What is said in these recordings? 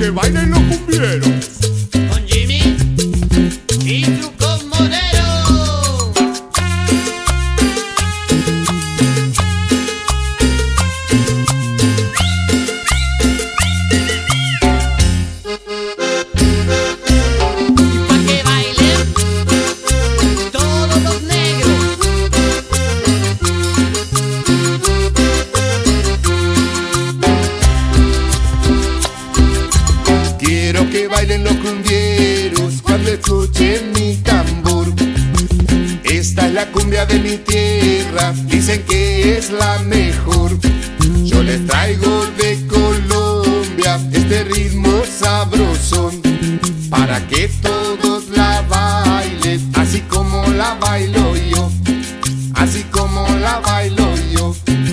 que bailen los cumbieros. Con Jimmy y Trucos Moneros. Y pa' que bailen todos los negros. Quiero que bailen los cumbieros cuando escuchen mi tambor. Esta es la cumbia de mi tierra, dicen que es la mejor. Yo les traigo de Colombia este ritmo sabrosón, para que todos la bailen, así como la bailo yo, así como la bailo yo.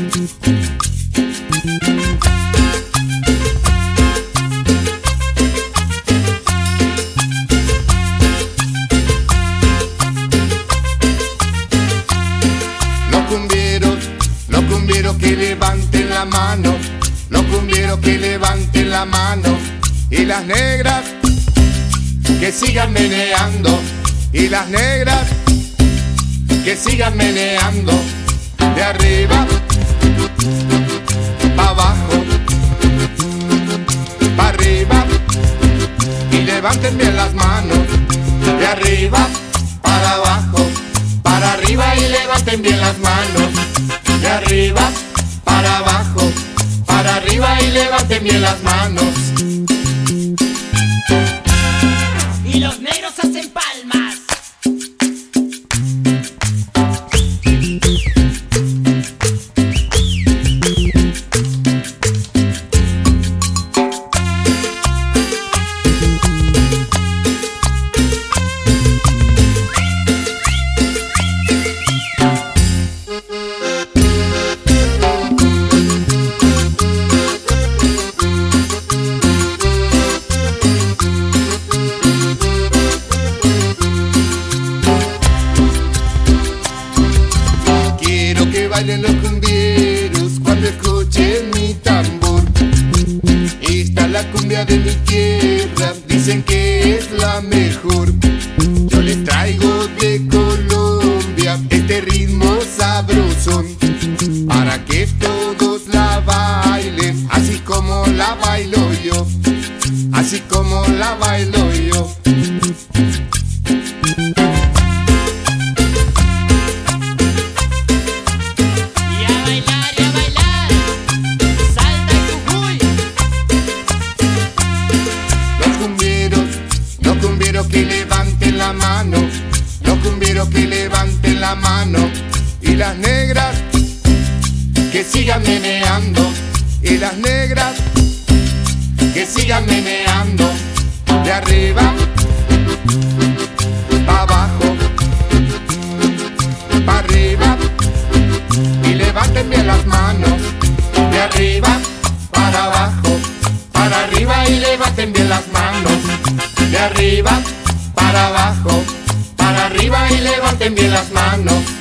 Los cumbieros que levanten la mano, los cumbieros que levanten la mano, y las negras que sigan meneando, y las negras que sigan meneando, de arriba pa' abajo, pa' arriba, y levanten bien las manos, de arriba para abajo, para arriba y levanten bien las manos, de arriba para abajo, para arriba y levanten bien las manos. Y los negros hacen palmas. Bailen los cumbieros cuando escuchen mi tambor. Esta es la cumbia de mi tierra, dicen que es la mejor. Yo les traigo de Colombia este ritmo sabrosón, para que todos la bailen, así como la bailo yo, así como la bailo yo. Que levanten la mano, los cumbieros que levanten la mano, y las negras que sigan meneando, y las negras que sigan meneando, de arriba pa' abajo, pa' arriba, y levanten bien las manos, de arriba para abajo, para arriba y levanten bien las manos, de arriba para abajo, para arriba y levanten bien las manos.